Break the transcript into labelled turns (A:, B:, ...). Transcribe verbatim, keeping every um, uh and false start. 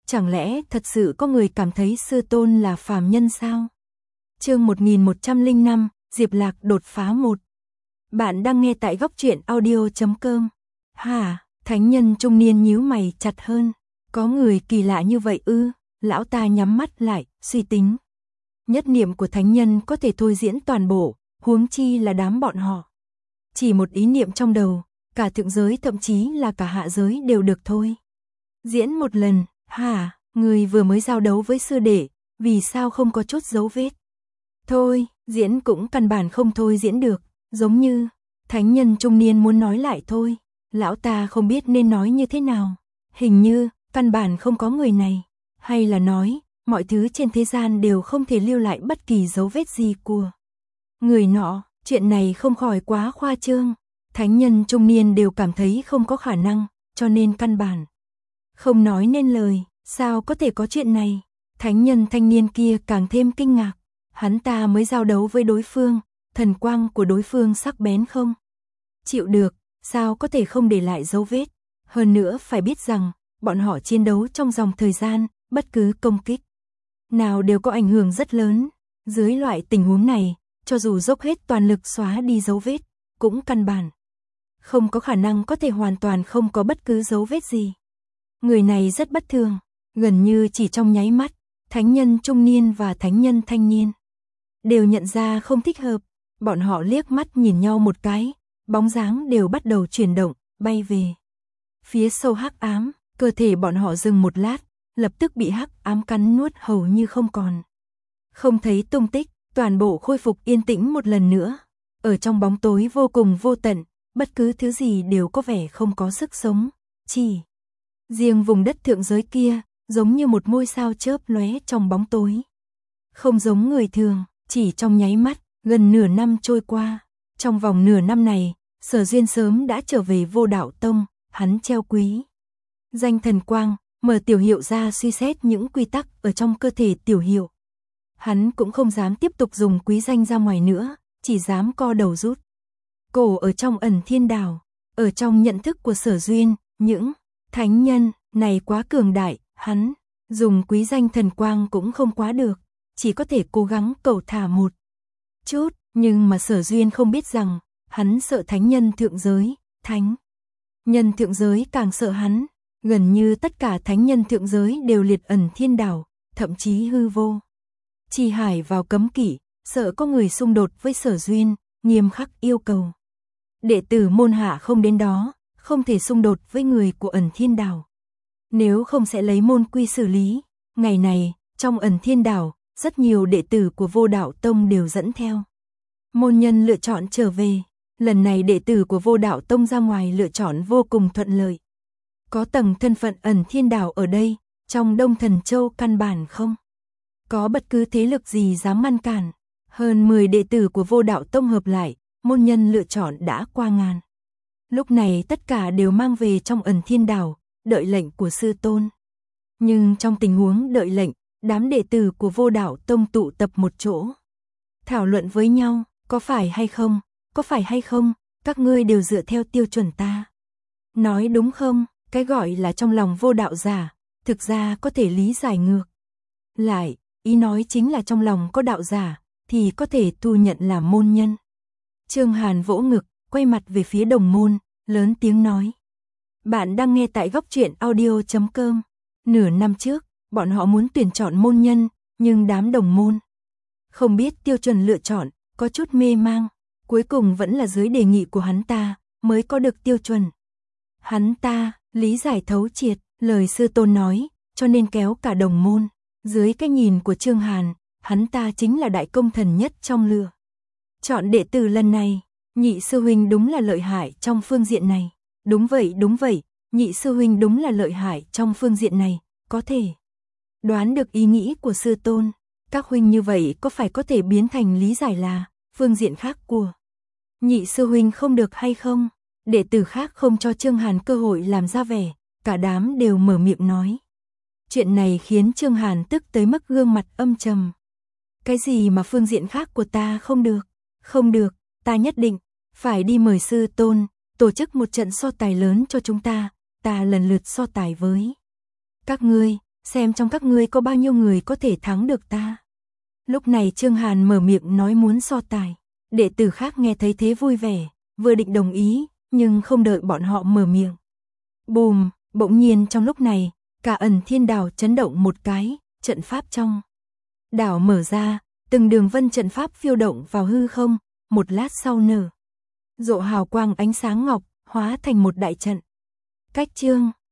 A: Chẳng lẽ thật sự có người cảm thấy sư tôn là phàm nhân sao? Chương một nghìn một trăm lẻ năm, Diệp Lạc đột phá một. Bạn đang nghe tại góc truyện audio chấm com. Hả? Thánh nhân trung niên nhíu mày chặt hơn. Có người kỳ lạ như vậy ư? Lão ta nhắm mắt lại, suy tính. Nhất niệm của thánh nhân có thể thôi diễn toàn bộ, huống chi là đám bọn họ. Chỉ một ý niệm trong đầu, cả thượng giới thậm chí là cả hạ giới đều được thôi. Diễn một lần, hả? Người vừa mới giao đấu với sư đệ, vì sao không có chút dấu vết? Thôi, diễn cũng căn bản không thôi diễn được, giống như thánh nhân trung niên muốn nói lại thôi. Lão ta không biết nên nói như thế nào. Hình như, căn bản không có người này. Hay là nói, mọi thứ trên thế gian đều không thể lưu lại bất kỳ dấu vết gì của người nọ. Chuyện này không khỏi quá khoa trương. Thánh nhân trung niên đều cảm thấy không có khả năng, cho nên căn bản không nói nên lời. Sao có thể có chuyện này? Thánh nhân thanh niên kia càng thêm kinh ngạc. Hắn ta mới giao đấu với đối phương, thần quang của đối phương sắc bén không chịu được, sao có thể không để lại dấu vết. Hơn nữa phải biết rằng, bọn họ chiến đấu trong dòng thời gian, bất cứ công kích nào đều có ảnh hưởng rất lớn. Dưới loại tình huống này, cho dù dốc hết toàn lực xóa đi dấu vết, cũng căn bản không có khả năng có thể hoàn toàn không có bất cứ dấu vết gì. Người này rất bất thường, gần như chỉ trong nháy mắt, thánh nhân trung niên và thánh nhân thanh niên đều nhận ra không thích hợp. Bọn họ liếc mắt nhìn nhau một cái, bóng dáng đều bắt đầu chuyển động, bay về phía sâu hắc ám. Cơ thể bọn họ dừng một lát, lập tức bị hắc ám cắn nuốt hầu như không còn. Không thấy tung tích, toàn bộ khôi phục yên tĩnh một lần nữa. Ở trong bóng tối vô cùng vô tận, bất cứ thứ gì đều có vẻ không có sức sống. Chỉ riêng vùng đất thượng giới kia, giống như một ngôi sao chớp lóe trong bóng tối. Không giống người thường, chỉ trong nháy mắt, gần nửa năm trôi qua. Trong vòng nửa năm này, Sở Duyên sớm đã trở về Vô Đạo Tông, hắn treo quý danh thần quang, mở tiểu hiệu ra suy xét những quy tắc ở trong cơ thể tiểu hiệu. Hắn cũng không dám tiếp tục dùng quý danh ra ngoài nữa, chỉ dám co đầu rút cổ ở trong ẩn thiên đảo. Ở trong nhận thức của Sở Duyên, những thánh nhân này quá cường đại, hắn dùng quý danh thần quang cũng không quá được, chỉ có thể cố gắng cầu thả một chút. Nhưng mà Sở Duyên không biết rằng, hắn sợ thánh nhân thượng giới, thánh nhân thượng giới càng sợ hắn. Gần như tất cả thánh nhân thượng giới đều liệt ẩn thiên đảo, thậm chí hư vô chi hải vào cấm kỵ, sợ có người xung đột với Sở Duyên, nghiêm khắc yêu cầu đệ tử môn hạ không đến đó, không thể xung đột với người của ẩn thiên đảo. Nếu không sẽ lấy môn quy xử lý. Ngày này, trong ẩn thiên đảo, rất nhiều đệ tử của Vô Đạo Tông đều dẫn theo môn nhân lựa chọn trở về. Lần này đệ tử của Vô Đạo Tông ra ngoài lựa chọn vô cùng thuận lợi. Có tầng thân phận ẩn thiên đảo ở đây, trong Đông Thần Châu căn bản không có bất cứ thế lực gì dám ngăn cản. Hơn mười đệ tử của Vô Đạo Tông hợp lại, môn nhân lựa chọn đã qua ngàn. Lúc này tất cả đều mang về trong ẩn thiên đảo, đợi lệnh của sư tôn. Nhưng trong tình huống đợi lệnh, đám đệ tử của Vô Đạo Tông tụ tập một chỗ, thảo luận với nhau, có phải hay không, có phải hay không, các ngươi đều dựa theo tiêu chuẩn ta nói đúng không? Cái gọi là trong lòng vô đạo giả, thực ra có thể lý giải ngược lại, ý nói chính là trong lòng có đạo giả, thì có thể thu nhận làm môn nhân. Trương Hàn vỗ ngực, quay mặt về phía đồng môn, lớn tiếng nói. Bạn đang nghe tại góc truyện audio chấm com. Nửa năm trước, bọn họ muốn tuyển chọn môn nhân, nhưng đám đồng môn không biết tiêu chuẩn lựa chọn, có chút mê mang. Cuối cùng vẫn là dưới đề nghị của hắn ta, mới có được tiêu chuẩn. Hắn ta, lý giải thấu triệt, lời sư tôn nói, cho nên kéo cả đồng môn. Dưới cái nhìn của Trương Hàn, hắn ta chính là đại công thần nhất trong lựa chọn đệ tử lần này. Nhị sư huynh đúng là lợi hại trong phương diện này. Đúng vậy, đúng vậy, nhị sư huynh đúng là lợi hại trong phương diện này, có thể đoán được ý nghĩ của sư tôn. Các huynh như vậy có phải có thể biến thành lý giải là phương diện khác của nhị sư huynh không được hay không? Đệ tử khác không cho Trương Hàn cơ hội làm ra vẻ, cả đám đều mở miệng nói. Chuyện này khiến Trương Hàn tức tới mức gương mặt âm trầm. Cái gì mà phương diện khác của ta không được? Không được, ta nhất định phải đi mời sư tôn, tổ chức một trận so tài lớn cho chúng ta, ta lần lượt so tài với các ngươi. xem trong các ngươi có bao nhiêu người có thể thắng được ta. Lúc này Trương Hàn mở miệng nói muốn so tài. Đệ tử khác nghe thấy thế vui vẻ, vừa định đồng ý, nhưng không đợi bọn họ mở miệng. Bùm, bỗng nhiên trong lúc này, cả Ẩn Thiên Đảo chấn động một cái, trận pháp trong đảo mở ra, từng đường vân trận pháp phiêu động vào hư không, một lát sau nở rộ hào quang ánh sáng ngọc, hóa thành một đại trận. Cách chương